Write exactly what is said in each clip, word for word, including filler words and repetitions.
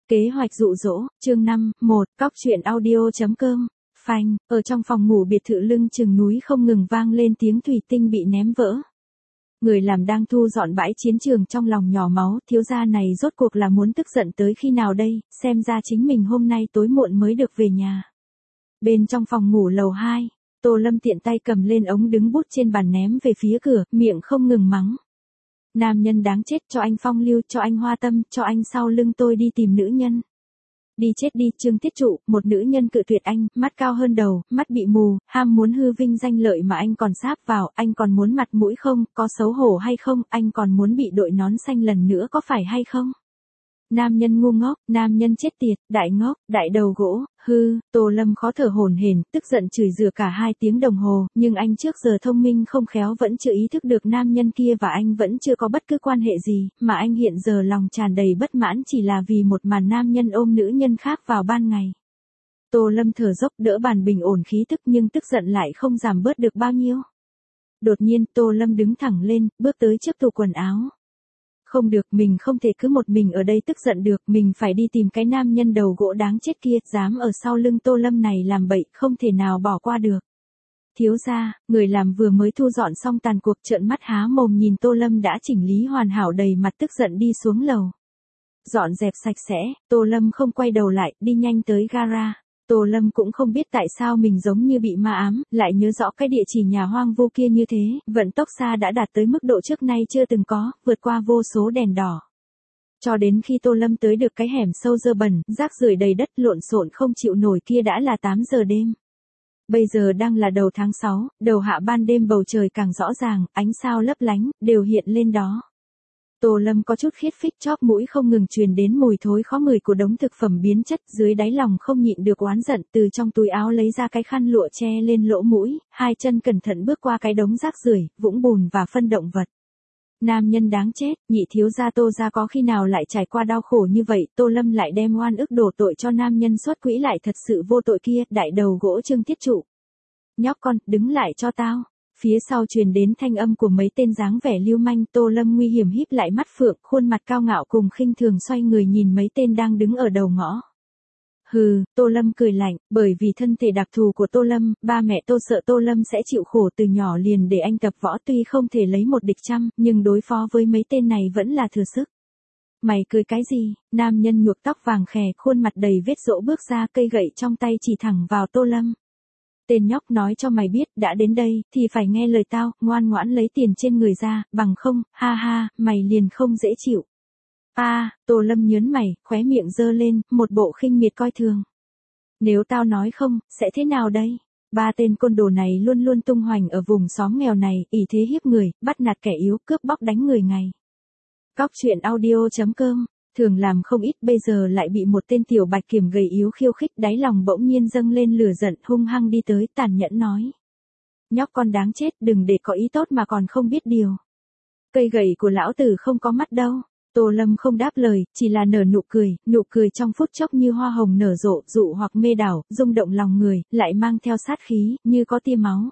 Kế hoạch dụ dỗ, chương năm, một, cóc truyện audio.com, phanh, ở trong phòng ngủ biệt thự lưng chừng núi không ngừng vang lên tiếng thủy tinh bị ném vỡ. Người làm đang thu dọn bãi chiến trường trong lòng nhỏ máu, thiếu gia này rốt cuộc là muốn tức giận tới khi nào đây, xem ra chính mình hôm nay tối muộn mới được về nhà. Bên trong phòng ngủ lầu hai, Tô Lâm tiện tay cầm lên ống đứng bút trên bàn ném về phía cửa, miệng không ngừng mắng. Nam nhân đáng chết, cho anh phong lưu, cho anh hoa tâm, cho anh sau lưng tôi đi tìm nữ nhân. Đi chết đi, Trương Tiết Trụ, một nữ nhân cự tuyệt anh, mắt cao hơn đầu, mắt bị mù, ham muốn hư vinh danh lợi mà anh còn sáp vào, anh còn muốn mặt mũi không, có xấu hổ hay không, anh còn muốn bị đội nón xanh lần nữa có phải hay không? Nam nhân ngu ngốc, nam nhân chết tiệt, đại ngốc, đại đầu gỗ, hư, Tô Lâm khó thở hổn hển, tức giận chửi rủa cả hai tiếng đồng hồ, nhưng anh trước giờ thông minh không khéo vẫn chưa ý thức được nam nhân kia và anh vẫn chưa có bất cứ quan hệ gì, mà anh hiện giờ lòng tràn đầy bất mãn chỉ là vì một màn nam nhân ôm nữ nhân khác vào ban ngày. Tô Lâm thở dốc đỡ bàn bình ổn khí tức nhưng tức giận lại không giảm bớt được bao nhiêu. Đột nhiên Tô Lâm đứng thẳng lên, bước tới trước tủ quần áo. Không được, mình không thể cứ một mình ở đây tức giận được, mình phải đi tìm cái nam nhân đầu gỗ đáng chết kia, dám ở sau lưng Tô Lâm này làm bậy, không thể nào bỏ qua được. Thiếu gia, người làm vừa mới thu dọn xong tàn cuộc, trợn mắt há mồm nhìn Tô Lâm đã chỉnh lý hoàn hảo, đầy mặt tức giận đi xuống lầu. Dọn dẹp sạch sẽ, Tô Lâm không quay đầu lại, đi nhanh tới gara. Tô Lâm cũng không biết tại sao mình giống như bị ma ám, lại nhớ rõ cái địa chỉ nhà hoang vu kia như thế, vận tốc xa đã đạt tới mức độ trước nay chưa từng có, vượt qua vô số đèn đỏ. Cho đến khi Tô Lâm tới được cái hẻm sâu dơ bẩn, rác rưởi đầy đất lộn xộn không chịu nổi kia đã là tám giờ đêm. Bây giờ đang là đầu tháng sáu, đầu hạ ban đêm bầu trời càng rõ ràng, ánh sao lấp lánh, đều hiện lên đó. Tô Lâm có chút khiết phích, chóp mũi không ngừng truyền đến mùi thối khó ngửi của đống thực phẩm biến chất, dưới đáy lòng không nhịn được oán giận, từ trong túi áo lấy ra cái khăn lụa che lên lỗ mũi, hai chân cẩn thận bước qua cái đống rác rưởi, vũng bùn và phân động vật. Nam nhân đáng chết, nhị thiếu gia Tô gia có khi nào lại trải qua đau khổ như vậy, Tô Lâm lại đem oan ức đổ tội cho nam nhân xuất quỹ lại thật sự vô tội kia, đại đầu gỗ Trương Tiết Trụ. Nhóc con, đứng lại cho tao. Phía sau truyền đến thanh âm của mấy tên dáng vẻ lưu manh, Tô Lâm nguy hiểm híp lại mắt phượng, khuôn mặt cao ngạo cùng khinh thường xoay người nhìn mấy tên đang đứng ở đầu ngõ. Hừ, Tô Lâm cười lạnh, bởi vì thân thể đặc thù của Tô Lâm, ba mẹ Tô sợ Tô Lâm sẽ chịu khổ từ nhỏ liền để anh tập võ, tuy không thể lấy một địch trăm, nhưng đối phó với mấy tên này vẫn là thừa sức. Mày cười cái gì? Nam nhân nhuộm tóc vàng khè, khuôn mặt đầy vết rỗ bước ra, cây gậy trong tay chỉ thẳng vào Tô Lâm. Tên nhóc, nói cho mày biết, đã đến đây, thì phải nghe lời tao, ngoan ngoãn lấy tiền trên người ra, bằng không, ha ha, mày liền không dễ chịu. A, à, Tô Lâm nhớn mày, khóe miệng giơ lên, một bộ khinh miệt coi thường. Nếu tao nói không, sẽ thế nào đây? Ba tên côn đồ này luôn luôn tung hoành ở vùng xóm nghèo này, ỷ thế hiếp người, bắt nạt kẻ yếu, cướp bóc đánh người ngày. Cóc truyện audio.com, thường làm không ít, bây giờ lại bị một tên tiểu bạch kiểm gầy yếu khiêu khích, đáy lòng bỗng nhiên dâng lên lửa giận, hung hăng đi tới, tàn nhẫn nói. Nhóc con đáng chết, đừng để có ý tốt mà còn không biết điều. Cây gậy của lão tử không có mắt đâu. Tô Lâm không đáp lời, chỉ là nở nụ cười, nụ cười trong phút chốc như hoa hồng nở rộ, dụ hoặc mê đảo, rung động lòng người, lại mang theo sát khí, như có tia máu.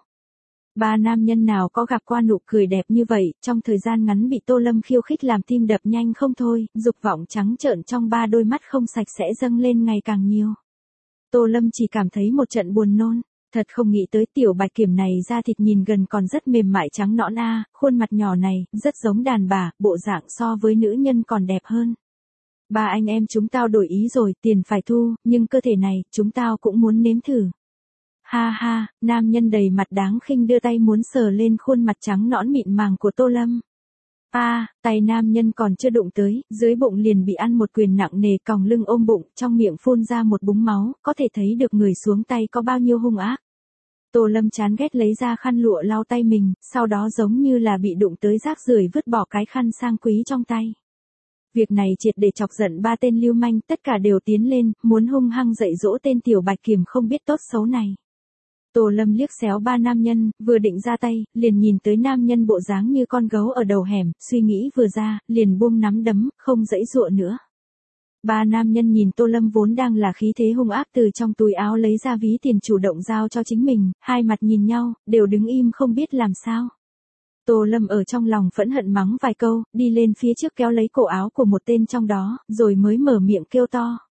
Ba nam nhân nào có gặp qua nụ cười đẹp như vậy, trong thời gian ngắn bị Tô Lâm khiêu khích làm tim đập nhanh không thôi, dục vọng trắng trợn trong ba đôi mắt không sạch sẽ dâng lên ngày càng nhiều. Tô Lâm chỉ cảm thấy một trận buồn nôn, thật không nghĩ tới tiểu bạch kiểm này da thịt nhìn gần còn rất mềm mại trắng nõn a, khuôn mặt nhỏ này, rất giống đàn bà, bộ dạng so với nữ nhân còn đẹp hơn. Ba anh em chúng tao đổi ý rồi, tiền phải thu, nhưng cơ thể này, chúng tao cũng muốn nếm thử. Ha ha, nam nhân đầy mặt đáng khinh đưa tay muốn sờ lên khuôn mặt trắng nõn mịn màng của Tô Lâm. A, à, tay nam nhân còn chưa đụng tới, dưới bụng liền bị ăn một quyền nặng nề, còng lưng ôm bụng, trong miệng phun ra một búng máu, có thể thấy được người xuống tay có bao nhiêu hung ác. Tô Lâm chán ghét lấy ra khăn lụa lau tay mình, sau đó giống như là bị đụng tới rác rưởi vứt bỏ cái khăn sang quý trong tay. Việc này triệt để chọc giận ba tên lưu manh, tất cả đều tiến lên, muốn hung hăng dạy dỗ tên tiểu bạch kiểm không biết tốt xấu này. Tô Lâm liếc xéo ba nam nhân, vừa định ra tay, liền nhìn tới nam nhân bộ dáng như con gấu ở đầu hẻm, suy nghĩ vừa ra, liền buông nắm đấm, không giãy giụa nữa. Ba nam nhân nhìn Tô Lâm vốn đang là khí thế hung ác từ trong túi áo lấy ra ví tiền chủ động giao cho chính mình, hai mặt nhìn nhau, đều đứng im không biết làm sao. Tô Lâm ở trong lòng phẫn hận mắng vài câu, đi lên phía trước kéo lấy cổ áo của một tên trong đó, rồi mới mở miệng kêu to.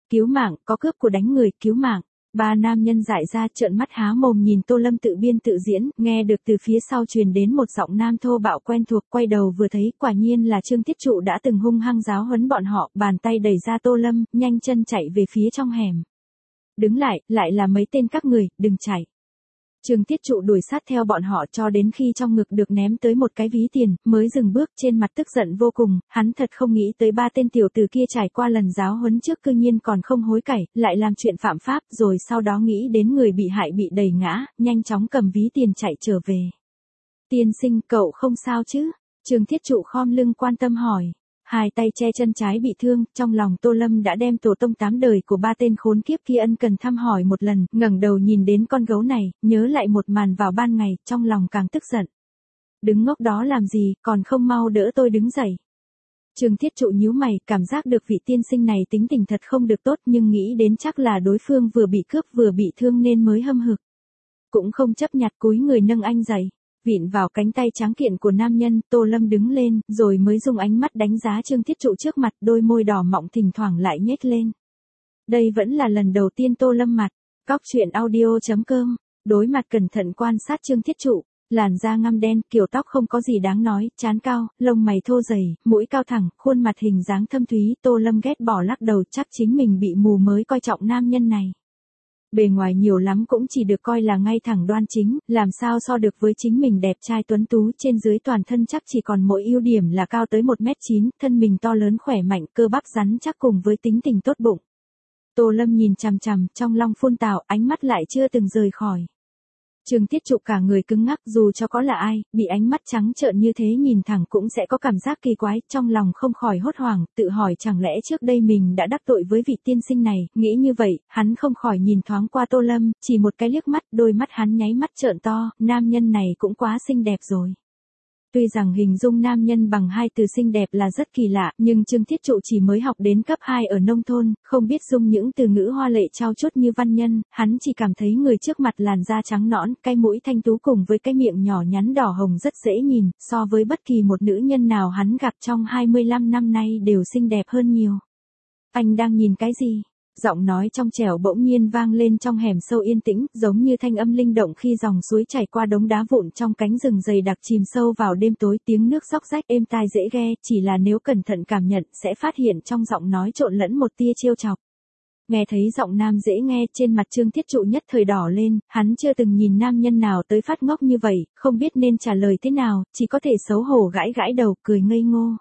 cứu mạng, có cướp của đánh người, cứu mạng. Ba nam nhân dại ra trợn mắt há mồm nhìn Tô Lâm tự biên tự diễn, nghe được từ phía sau truyền đến một giọng nam thô bạo quen thuộc, quay đầu vừa thấy, quả nhiên là Trương Thiết Trụ đã từng hung hăng giáo huấn bọn họ, bàn tay đẩy ra Tô Lâm, nhanh chân chạy về phía trong hẻm. Đứng lại, lại là mấy tên các người, đừng chạy. Trương Thiết Trụ đuổi sát theo bọn họ cho đến khi trong ngực được ném tới một cái ví tiền, mới dừng bước, trên mặt tức giận vô cùng, hắn thật không nghĩ tới ba tên tiểu tử kia trải qua lần giáo huấn trước cư nhiên còn không hối cải, lại làm chuyện phạm pháp, rồi sau đó nghĩ đến người bị hại bị đẩy ngã, nhanh chóng cầm ví tiền chạy trở về. Tiên sinh, cậu không sao chứ? Trương Thiết Trụ khom lưng quan tâm hỏi. Hai tay che chân trái bị thương, trong lòng Tô Lâm đã đem tổ tông tám đời của ba tên khốn kiếp kia ân cần thăm hỏi một lần, ngẩng đầu nhìn đến con gấu này, nhớ lại một màn vào ban ngày, trong lòng càng tức giận. Đứng ngốc đó làm gì, còn không mau đỡ tôi đứng dậy. Trương Thiết Trụ nhíu mày, cảm giác được vị tiên sinh này tính tình thật không được tốt, nhưng nghĩ đến chắc là đối phương vừa bị cướp vừa bị thương nên mới hâm hực. Cũng không chấp nhặt cúi người nâng anh dậy. Vịn vào cánh tay tráng kiện của nam nhân, Tô Lâm đứng lên, rồi mới dùng ánh mắt đánh giá Trương Thiết Trụ trước mặt, đôi môi đỏ mọng thỉnh thoảng lại nhếch lên. Đây vẫn là lần đầu tiên Tô Lâm mặt. Cóc truyện audio chấm com, đối mặt cẩn thận quan sát Trương Thiết Trụ, làn da ngăm đen, kiểu tóc không có gì đáng nói, trán cao, lông mày thô dày, mũi cao thẳng, khuôn mặt hình dáng thâm thúy, Tô Lâm ghét bỏ lắc đầu, chắc chính mình bị mù mới coi trọng nam nhân này. Bề ngoài nhiều lắm cũng chỉ được coi là ngay thẳng đoan chính, làm sao so được với chính mình đẹp trai tuấn tú, trên dưới toàn thân chắc chỉ còn mỗi ưu điểm là cao tới một mét chín, thân mình to lớn khỏe mạnh, cơ bắp rắn chắc cùng với tính tình tốt bụng. Tô Lâm nhìn chằm chằm, trong lòng phun tào, ánh mắt lại chưa từng rời khỏi. Trương Thiết Trụ cả người cứng ngắc, dù cho có là ai, bị ánh mắt trắng trợn như thế nhìn thẳng cũng sẽ có cảm giác kỳ quái, trong lòng không khỏi hốt hoảng, tự hỏi chẳng lẽ trước đây mình đã đắc tội với vị tiên sinh này, nghĩ như vậy, hắn không khỏi nhìn thoáng qua Tô Lâm, chỉ một cái liếc mắt, đôi mắt hắn nháy mắt trợn to, nam nhân này cũng quá xinh đẹp rồi. Tuy rằng hình dung nam nhân bằng hai từ xinh đẹp là rất kỳ lạ, nhưng Trương Thiết Trụ chỉ mới học đến cấp hai ở nông thôn, không biết dung những từ ngữ hoa lệ trao chuốt như văn nhân, hắn chỉ cảm thấy người trước mặt làn da trắng nõn, cái mũi thanh tú cùng với cái miệng nhỏ nhắn đỏ hồng rất dễ nhìn, so với bất kỳ một nữ nhân nào hắn gặp trong hai mươi lăm năm nay đều xinh đẹp hơn nhiều. Anh đang nhìn cái gì? Giọng nói trong trẻo bỗng nhiên vang lên trong hẻm sâu yên tĩnh, giống như thanh âm linh động khi dòng suối chảy qua đống đá vụn trong cánh rừng dày đặc chìm sâu vào đêm tối, tiếng nước róc rách êm tai dễ nghe, chỉ là nếu cẩn thận cảm nhận sẽ phát hiện trong giọng nói trộn lẫn một tia trêu chọc. Nghe thấy giọng nam dễ nghe, trên mặt Trương Thiết Trụ nhất thời đỏ lên, hắn chưa từng nhìn nam nhân nào tới phát ngốc như vậy, không biết nên trả lời thế nào, chỉ có thể xấu hổ gãi gãi đầu, cười ngây ngô.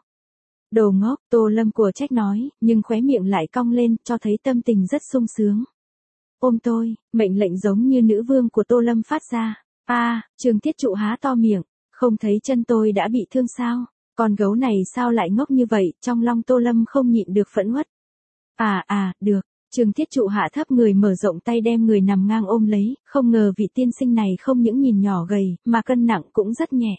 Đồ ngốc, Tô Lâm của trách nói, nhưng khóe miệng lại cong lên, cho thấy tâm tình rất sung sướng. Ôm tôi, mệnh lệnh giống như nữ vương của Tô Lâm phát ra. A, à, Trương Thiết Trụ há to miệng, không thấy chân tôi đã bị thương sao? Con gấu này sao lại ngốc như vậy? Trong lòng Tô Lâm không nhịn được phẫn uất. À à, được. Trương Thiết Trụ hạ thấp người mở rộng tay đem người nằm ngang ôm lấy, không ngờ vị tiên sinh này không những nhìn nhỏ gầy, mà cân nặng cũng rất nhẹ.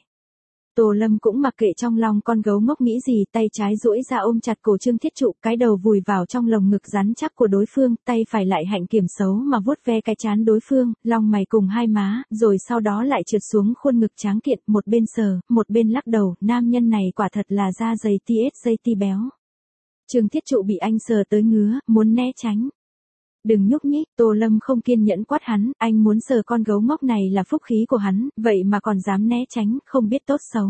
Tô Lâm cũng mặc kệ trong lòng con gấu ngốc nghĩ gì, tay trái duỗi ra ôm chặt cổ Trương Thiết Trụ, cái đầu vùi vào trong lồng ngực rắn chắc của đối phương, tay phải lại hạnh kiểm xấu mà vuốt ve cái trán đối phương, lòng mày cùng hai má, rồi sau đó lại trượt xuống khuôn ngực tráng kiện, một bên sờ, một bên lắc đầu, nam nhân này quả thật là da dày ti ết dây ti béo. Trương Thiết Trụ bị anh sờ tới ngứa, muốn né tránh. Đừng nhúc nhích, Tô Lâm không kiên nhẫn quát hắn, anh muốn sờ con gấu ngốc này là phúc khí của hắn, vậy mà còn dám né tránh, không biết tốt xấu.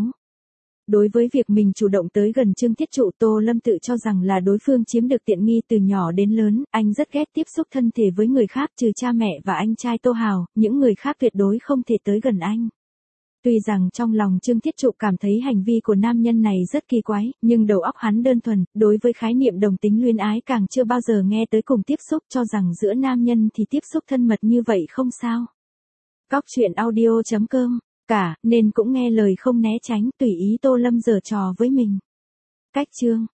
Đối với việc mình chủ động tới gần Trương Thiết Trụ, Tô Lâm tự cho rằng là đối phương chiếm được tiện nghi từ nhỏ đến lớn, anh rất ghét tiếp xúc thân thể với người khác trừ cha mẹ và anh trai Tô Hào, những người khác tuyệt đối không thể tới gần anh. Tuy rằng trong lòng Trương Thiết Trụ cảm thấy hành vi của nam nhân này rất kỳ quái, nhưng đầu óc hắn đơn thuần, đối với khái niệm đồng tính luyến ái càng chưa bao giờ nghe tới cùng tiếp xúc, cho rằng giữa nam nhân thì tiếp xúc thân mật như vậy không sao. Cóc truyện audio chấm com, cả, nên cũng nghe lời không né tránh, tùy ý Tô Lâm giở trò với mình. Cách chương.